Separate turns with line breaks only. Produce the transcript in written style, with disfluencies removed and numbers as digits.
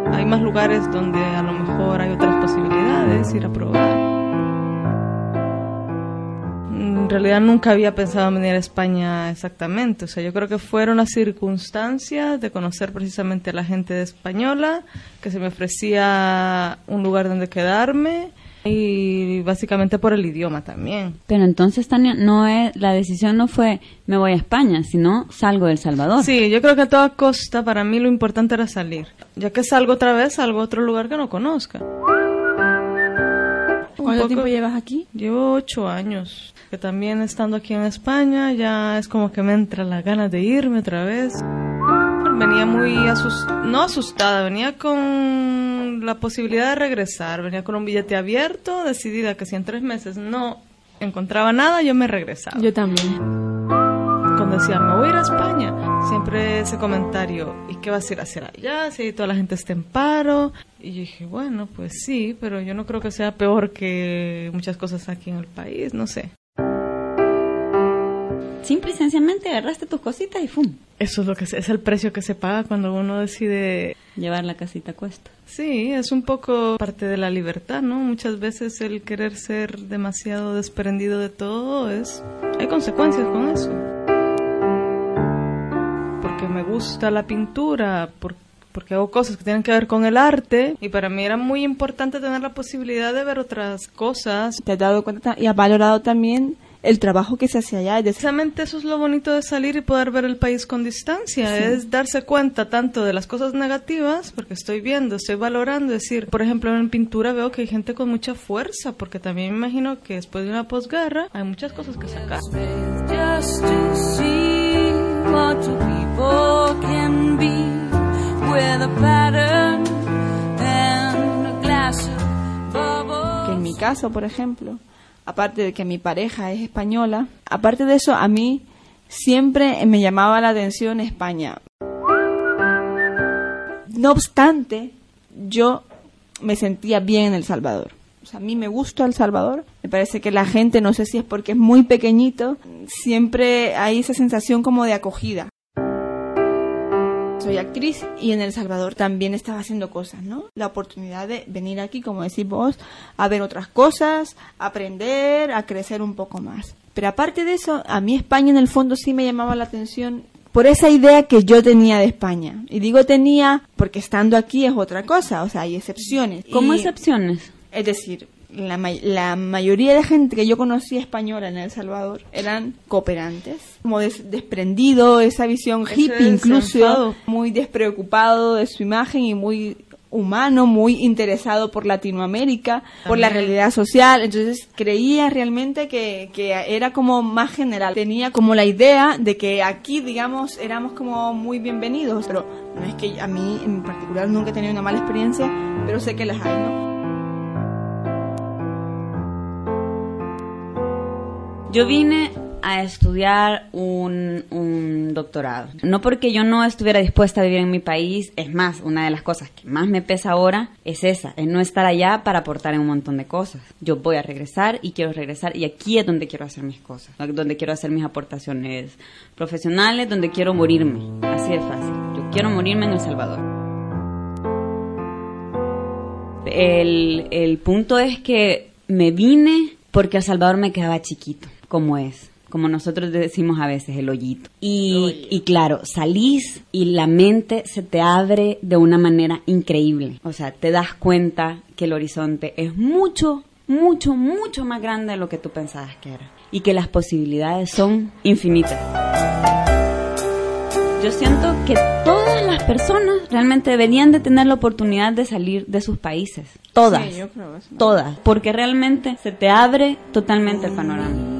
hay más lugares donde a lo mejor hay otras posibilidades, ir a probar. En realidad nunca había pensado en venir a España exactamente, o sea, yo creo que fueron las circunstancias de conocer precisamente a la gente española, que se me ofrecía un lugar donde quedarme y básicamente por el idioma también.
Pero entonces, Tania, la decisión no fue me voy a España, sino salgo de El Salvador.
Sí, yo creo que a toda costa para mí lo importante era salir, ya que salgo otra vez, salgo a otro lugar que no conozca.
¿Cuánto tiempo llevas aquí?
Llevo 8 años. Que también estando aquí en España ya es como que me entra la ganas de irme otra vez. Venía muy no asustada, venía con la posibilidad de regresar, venía con un billete abierto, decidida que si en 3 meses no encontraba nada, yo me regresaba.
Yo también.
Cuando decía, me voy a ir a España, siempre ese comentario, ¿y qué vas a ir a hacer allá? Si toda la gente está en paro. Y yo dije, bueno, pues sí, pero yo no creo que sea peor que muchas cosas aquí en el país, no sé.
Simple y sencillamente agarraste tus cositas y ¡fum!
Eso es es el precio que se paga cuando uno decide
llevar la casita a cuesta.
Sí, es un poco parte de la libertad, ¿no? Muchas veces el querer ser demasiado desprendido de todo hay consecuencias con eso. Porque me gusta la pintura, porque hago cosas que tienen que ver con el arte, y para mí era muy importante tener la posibilidad de ver otras cosas.
¿Te has dado cuenta y has valorado también el trabajo que se hace allá?
Precisamente eso es lo bonito de salir y poder ver el país con distancia, sí. Es darse cuenta tanto de las cosas negativas, porque estoy valorando, decir, por ejemplo, en pintura veo que hay gente con mucha fuerza, porque también me imagino que después de una posguerra hay muchas cosas que sacar.
Que en mi caso, por ejemplo, aparte de que mi pareja es española, aparte de eso, a mí siempre me llamaba la atención España. No obstante, yo me sentía bien en El Salvador. O sea, a mí me gusta El Salvador. Me parece que la gente, no sé si es porque es muy pequeñito, siempre hay esa sensación como de acogida. Soy actriz y en El Salvador también estaba haciendo cosas, ¿no? La oportunidad de venir aquí, como decís vos, a ver otras cosas, a aprender, a crecer un poco más. Pero aparte de eso, a mí España en el fondo sí me llamaba la atención por esa idea que yo tenía de España. Y digo tenía porque estando aquí es otra cosa, o sea, hay excepciones.
¿Cómo excepciones?
Es decir, la mayoría de gente que yo conocía española en El Salvador eran cooperantes, como desprendido, esa visión hippie incluso, muy despreocupado de su imagen y muy humano, muy interesado por Latinoamérica, por la realidad social. Entonces creía realmente que era como más general. Tenía como la idea de que aquí, digamos, éramos como muy bienvenidos, pero no es que a mí en particular nunca he tenido una mala experiencia, pero sé que las hay, ¿no?
Yo vine a estudiar un doctorado. No porque yo no estuviera dispuesta a vivir en mi país, es más, una de las cosas que más me pesa ahora es no estar allá para aportar en un montón de cosas. Yo voy a regresar y quiero regresar y aquí es donde quiero hacer mis cosas, donde quiero hacer mis aportaciones profesionales, donde quiero morirme. Así de fácil. Yo quiero morirme en El Salvador. El punto es que me vine porque El Salvador me quedaba chiquito. Como nosotros decimos a veces, el hoyito. Y claro, salís y la mente se te abre de una manera increíble. O sea, te das cuenta que el horizonte es mucho, mucho, mucho más grande de lo que tú pensabas que era. Y que las posibilidades son infinitas. Yo siento que todas las personas realmente deberían de tener la oportunidad de salir de sus países. Todas.
Sí, yo creo eso.
Todas. Porque realmente se te abre totalmente el panorama.